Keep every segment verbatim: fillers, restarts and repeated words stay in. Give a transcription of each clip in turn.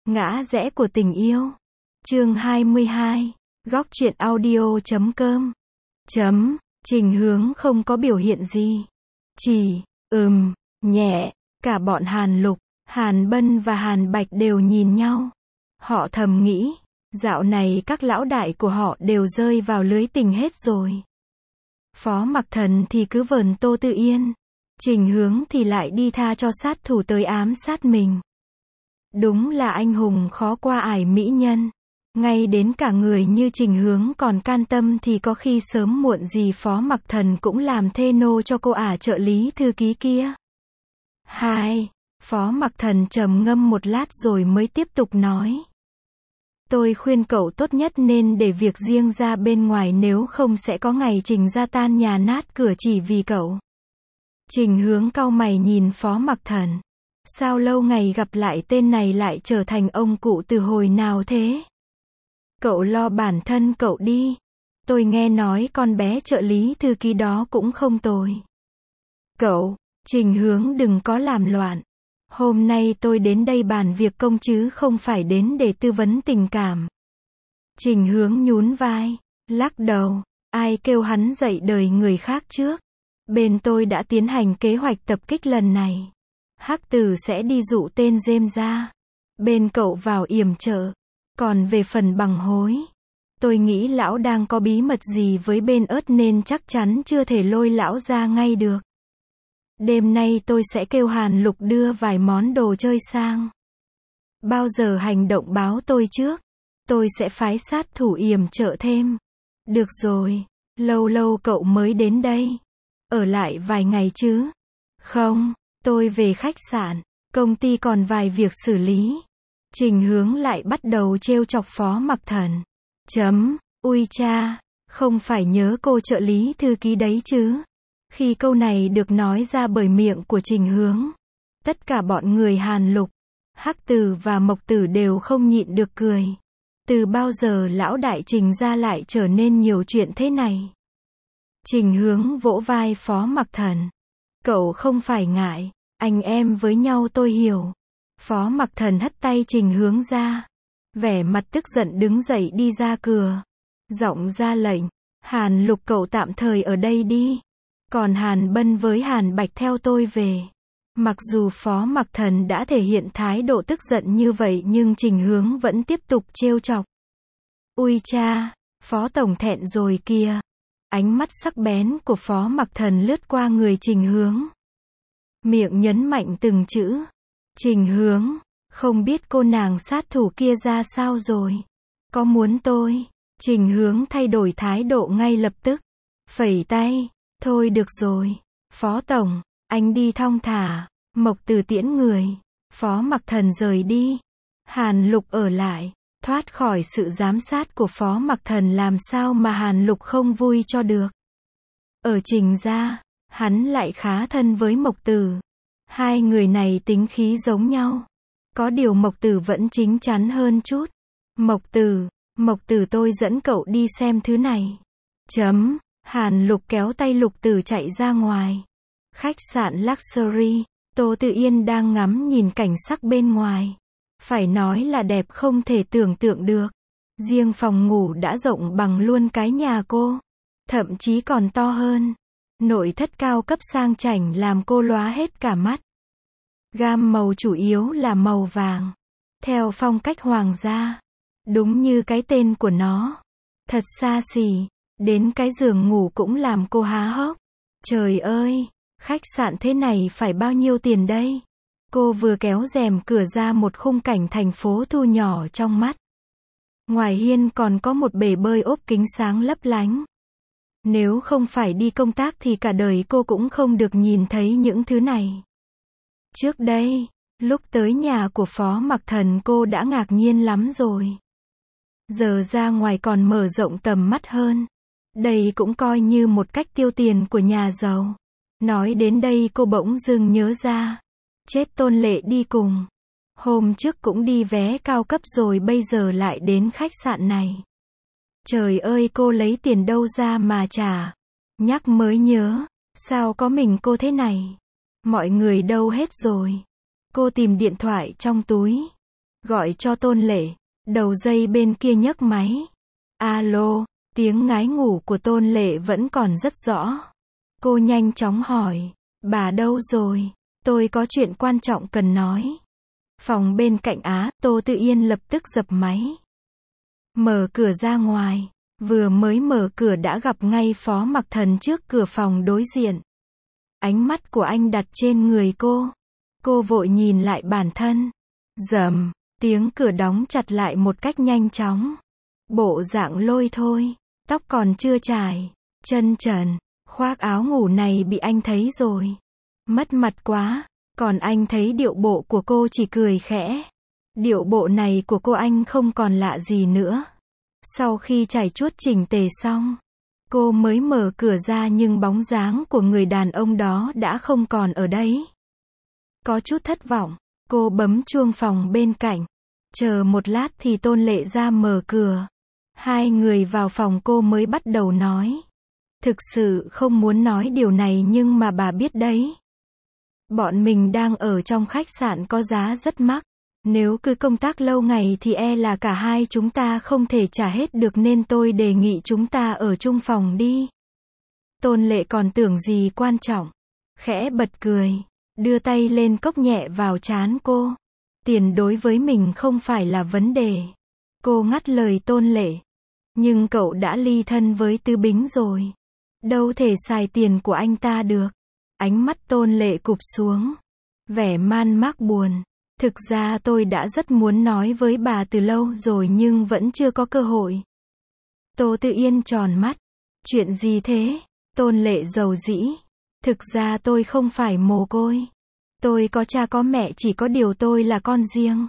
Ngã rẽ của tình yêu. Chương hai mươi hai. Góc truyện audio chấm com. Chấm. Trình Hướng không có biểu hiện gì. Chỉ, ừm, nhẹ. Cả bọn Hàn Lục, Hàn Bân và Hàn Bạch đều nhìn nhau. Họ thầm nghĩ, dạo này các lão đại của họ đều rơi vào lưới tình hết rồi. Phó Mặc Thần thì cứ vờn Tô Tự Yên. Trình Hướng thì lại đi tha cho sát thủ tới ám sát mình. Đúng là anh hùng khó qua ải mỹ nhân. Ngay đến cả người như Trình Hướng còn can tâm thì có khi sớm muộn gì Phó Mặc Thần cũng làm thê nô cho cô ả trợ lý thư ký kia. Hai, Phó Mặc Thần trầm ngâm một lát rồi mới tiếp tục nói. Tôi khuyên cậu tốt nhất nên để việc riêng ra bên ngoài, nếu không sẽ có ngày Trình ra tan nhà nát cửa chỉ vì cậu. Trình Hướng cau mày nhìn Phó Mặc Thần. Sao lâu ngày gặp lại tên này lại trở thành ông cụ từ hồi nào thế? Cậu lo bản thân cậu đi. Tôi nghe nói con bé trợ lý thư ký đó cũng không tồi. Cậu, Trình Hướng đừng có làm loạn. Hôm nay tôi đến đây bàn việc công chứ không phải đến để tư vấn tình cảm. Trình Hướng nhún vai, lắc đầu. Ai kêu hắn dạy đời người khác trước. Bên tôi đã tiến hành kế hoạch tập kích lần này. Hắc Tử sẽ đi dụ tên James ra. Bên cậu vào yểm trợ. Còn về phần bằng hối, tôi nghĩ lão đang có bí mật gì với bên ớt nên chắc chắn chưa thể lôi lão ra ngay được. Đêm nay tôi sẽ kêu Hàn Lục đưa vài món đồ chơi sang. Bao giờ hành động báo tôi trước. Tôi sẽ phái sát thủ yểm trợ thêm. Được rồi, lâu lâu cậu mới đến đây. Ở lại vài ngày chứ? Không, tôi về khách sạn. Công ty còn vài việc xử lý. Trình Hướng lại bắt đầu trêu chọc Phó Mặc Thần. Chấm, ui cha, không phải nhớ cô trợ lý thư ký đấy chứ? Khi câu này được nói ra bởi miệng của Trình Hướng, tất cả bọn người Hàn Lục, Hắc Tử và Mộc Tử đều không nhịn được cười. Từ bao giờ lão đại Trình ra lại trở nên nhiều chuyện thế này? Trình Hướng vỗ vai Phó Mặc Thần. Cậu không phải ngại, anh em với nhau tôi hiểu. Phó Mặc Thần hất tay Trình Hướng ra. Vẻ mặt tức giận đứng dậy đi ra cửa. Giọng ra lệnh. Hàn Lục cậu tạm thời ở đây đi. Còn Hàn Bân với Hàn Bạch theo tôi về. Mặc dù Phó Mặc Thần đã thể hiện thái độ tức giận như vậy nhưng Trình Hướng vẫn tiếp tục trêu chọc. Ui cha, Phó Tổng thẹn rồi kìa. Ánh mắt sắc bén của Phó Mặc Thần lướt qua người Trình Hướng. Miệng nhấn mạnh từng chữ. Trình Hướng, không biết cô nàng sát thủ kia ra sao rồi? Có muốn tôi? Trình Hướng thay đổi thái độ ngay lập tức. Phẩy tay. Thôi được rồi. Phó Tổng, anh đi thong thả. Mộc Tử tiễn người. Phó Mặc Thần rời đi. Hàn Lục ở lại. Thoát khỏi sự giám sát của Phó Mặc Thần làm sao mà Hàn Lục không vui cho được. Ở Trình gia, hắn lại khá thân với Mộc Tử. Hai người này tính khí giống nhau. Có điều Mộc Tử vẫn chính chắn hơn chút. Mộc Tử, Mộc Tử tôi dẫn cậu đi xem thứ này. Chấm, Hàn Lục kéo tay Lục Tử chạy ra ngoài. Khách sạn Luxury, Tô Tự Yên đang ngắm nhìn cảnh sắc bên ngoài. Phải nói là đẹp không thể tưởng tượng được. Riêng phòng ngủ đã rộng bằng luôn cái nhà cô. Thậm chí còn to hơn. Nội thất cao cấp sang chảnh làm cô lóa hết cả mắt. Gam màu chủ yếu là màu vàng. Theo phong cách hoàng gia. Đúng như cái tên của nó. Thật xa xỉ. Đến cái giường ngủ cũng làm cô há hốc. Trời ơi, khách sạn thế này phải bao nhiêu tiền đây? Cô vừa kéo rèm cửa ra một khung cảnh thành phố thu nhỏ trong mắt. Ngoài hiên còn có một bể bơi ốp kính sáng lấp lánh. Nếu không phải đi công tác thì cả đời cô cũng không được nhìn thấy những thứ này. Trước đây, lúc tới nhà của Phó Mặc Thần cô đã ngạc nhiên lắm rồi. Giờ ra ngoài còn mở rộng tầm mắt hơn. Đây cũng coi như một cách tiêu tiền của nhà giàu. Nói đến đây cô bỗng dưng nhớ ra. Chết Tôn Lệ đi cùng. Hôm trước cũng đi vé cao cấp rồi bây giờ lại đến khách sạn này. Trời ơi cô lấy tiền đâu ra mà trả. Nhắc mới nhớ. Sao có mình cô thế này? Mọi người đâu hết rồi? Cô tìm điện thoại trong túi. Gọi cho Tôn Lệ. Đầu dây bên kia nhấc máy. Alo, tiếng ngái ngủ của Tôn Lệ vẫn còn rất rõ. Cô nhanh chóng hỏi, bà đâu rồi? Tôi có chuyện quan trọng cần nói. Phòng bên cạnh Á, Tô Tự Yên lập tức dập máy. Mở cửa ra ngoài. Vừa mới mở cửa đã gặp ngay Phó Mặc Thần trước cửa phòng đối diện. Ánh mắt của anh đặt trên người cô. Cô vội nhìn lại bản thân. Rầm, tiếng cửa đóng chặt lại một cách nhanh chóng. Bộ dạng lôi thôi, tóc còn chưa chải, chân trần, khoác áo ngủ này bị anh thấy rồi. Mất mặt quá, còn anh thấy điệu bộ của cô chỉ cười khẽ. Điệu bộ này của cô anh không còn lạ gì nữa. Sau khi chải chuốt chỉnh tề xong, cô mới mở cửa ra nhưng bóng dáng của người đàn ông đó đã không còn ở đấy. Có chút thất vọng, cô bấm chuông phòng bên cạnh. Chờ một lát thì Tôn Lệ ra mở cửa. Hai người vào phòng cô mới bắt đầu nói. Thực sự không muốn nói điều này nhưng mà bà biết đấy. Bọn mình đang ở trong khách sạn có giá rất mắc. Nếu cứ công tác lâu ngày thì e là cả hai chúng ta không thể trả hết được nên tôi đề nghị chúng ta ở chung phòng đi. Tôn Lệ còn tưởng gì quan trọng. Khẽ bật cười. Đưa tay lên cốc nhẹ vào trán cô. Tiền đối với mình không phải là vấn đề. Cô ngắt lời Tôn Lệ. Nhưng cậu đã ly thân với Tư Bính rồi. Đâu thể xài tiền của anh ta được. Ánh mắt Tôn Lệ cụp xuống. Vẻ man mác buồn. Thực ra tôi đã rất muốn nói với bà từ lâu rồi nhưng vẫn chưa có cơ hội. Tô Tự Yên tròn mắt. Chuyện gì thế? Tôn Lệ dầu dĩ. Thực ra tôi không phải mồ côi. Tôi có cha có mẹ, chỉ có điều tôi là con riêng.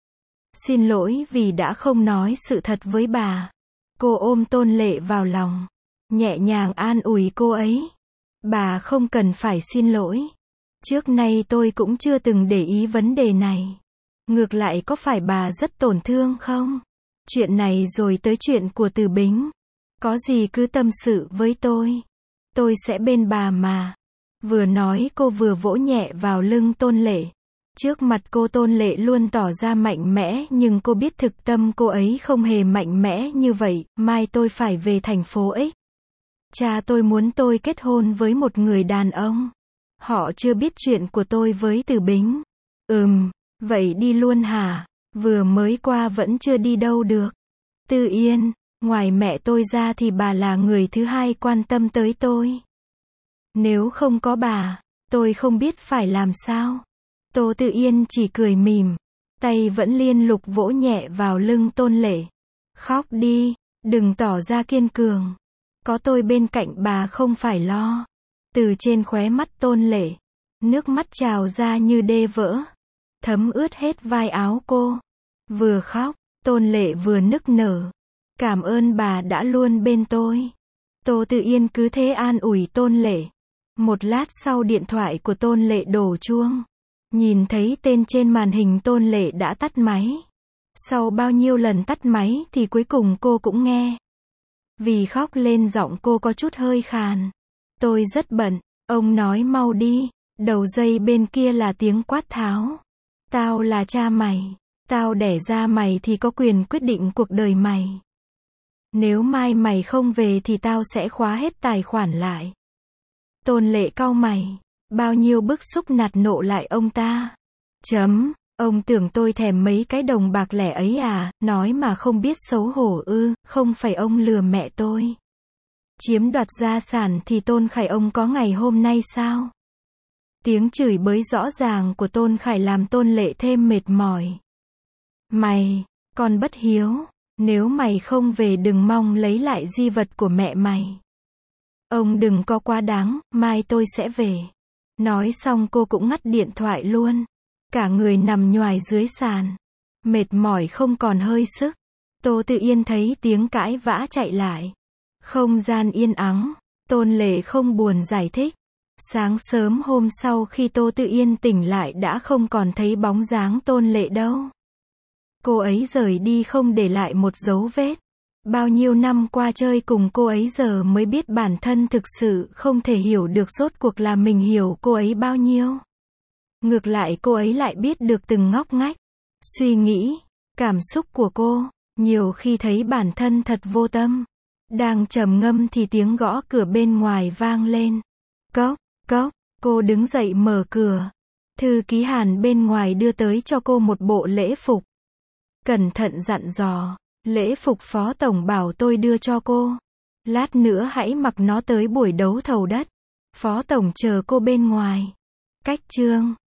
Xin lỗi vì đã không nói sự thật với bà. Cô ôm Tôn Lệ vào lòng. Nhẹ nhàng an ủi cô ấy. Bà không cần phải xin lỗi. Trước nay tôi cũng chưa từng để ý vấn đề này. Ngược lại có phải bà rất tổn thương không? Chuyện này rồi tới chuyện của Từ Bính. Có gì cứ tâm sự với tôi. Tôi sẽ bên bà mà. Vừa nói cô vừa vỗ nhẹ vào lưng Tôn Lệ. Trước mặt cô Tôn Lệ luôn tỏ ra mạnh mẽ nhưng cô biết thực tâm cô ấy không hề mạnh mẽ như vậy. Mai tôi phải về thành phố X. Cha tôi muốn tôi kết hôn với một người đàn ông. Họ chưa biết chuyện của tôi với Từ Bính. Ừm, vậy đi luôn hả? Vừa mới qua vẫn chưa đi đâu được. Tư Yên, ngoài mẹ tôi ra thì bà là người thứ hai quan tâm tới tôi. Nếu không có bà, tôi không biết phải làm sao. Tô Tự Yên chỉ cười mỉm, tay vẫn liên lục vỗ nhẹ vào lưng Tôn Lệ. Khóc đi, đừng tỏ ra kiên cường. Có tôi bên cạnh bà không phải lo. Từ trên khóe mắt Tôn Lệ, nước mắt trào ra như đê vỡ, thấm ướt hết vai áo cô. Vừa khóc, Tôn Lệ vừa nức nở. Cảm ơn bà đã luôn bên tôi. Tô Tự Yên cứ thế an ủi Tôn Lệ. Một lát sau điện thoại của Tôn Lệ đổ chuông. Nhìn thấy tên trên màn hình Tôn Lệ đã tắt máy. Sau bao nhiêu lần tắt máy thì cuối cùng cô cũng nghe. Vì khóc lên giọng cô có chút hơi khàn. Tôi rất bận, ông nói mau đi. Đầu dây bên kia là tiếng quát tháo. Tao là cha mày. Tao đẻ ra mày thì có quyền quyết định cuộc đời mày. Nếu mai mày không về thì tao sẽ khóa hết tài khoản lại. Tôn Lệ cau mày. Bao nhiêu bức xúc nạt nộ lại ông ta. Chấm, ông tưởng tôi thèm mấy cái đồng bạc lẻ ấy à, nói mà không biết xấu hổ ư, không phải ông lừa mẹ tôi. Chiếm đoạt gia sản thì Tôn Khải ông có ngày hôm nay sao? Tiếng chửi bới rõ ràng của Tôn Khải làm Tôn Lệ thêm mệt mỏi. Mày, con bất hiếu, nếu mày không về đừng mong lấy lại di vật của mẹ mày. Ông đừng có quá đáng, mai tôi sẽ về. Nói xong cô cũng ngắt điện thoại luôn. Cả người nằm nhoài dưới sàn. Mệt mỏi không còn hơi sức. Tô Tự Yên thấy tiếng cãi vã chạy lại. Không gian yên ắng. Tôn Lệ không buồn giải thích. Sáng sớm hôm sau khi Tô Tự Yên tỉnh lại đã không còn thấy bóng dáng Tôn Lệ đâu. Cô ấy rời đi không để lại một dấu vết. Bao nhiêu năm qua chơi cùng cô ấy giờ mới biết bản thân thực sự không thể hiểu được rốt cuộc là mình hiểu cô ấy bao nhiêu. Ngược lại cô ấy lại biết được từng ngóc ngách. Suy nghĩ, cảm xúc của cô, nhiều khi thấy bản thân thật vô tâm. Đang trầm ngâm thì tiếng gõ cửa bên ngoài vang lên. Cốc, cốc, cô đứng dậy mở cửa. Thư ký Hàn bên ngoài đưa tới cho cô một bộ lễ phục. Cẩn thận dặn dò, lễ phục phó tổng bảo tôi đưa cho cô. Lát nữa hãy mặc nó tới buổi đấu thầu đất. Phó tổng chờ cô bên ngoài. Cách chương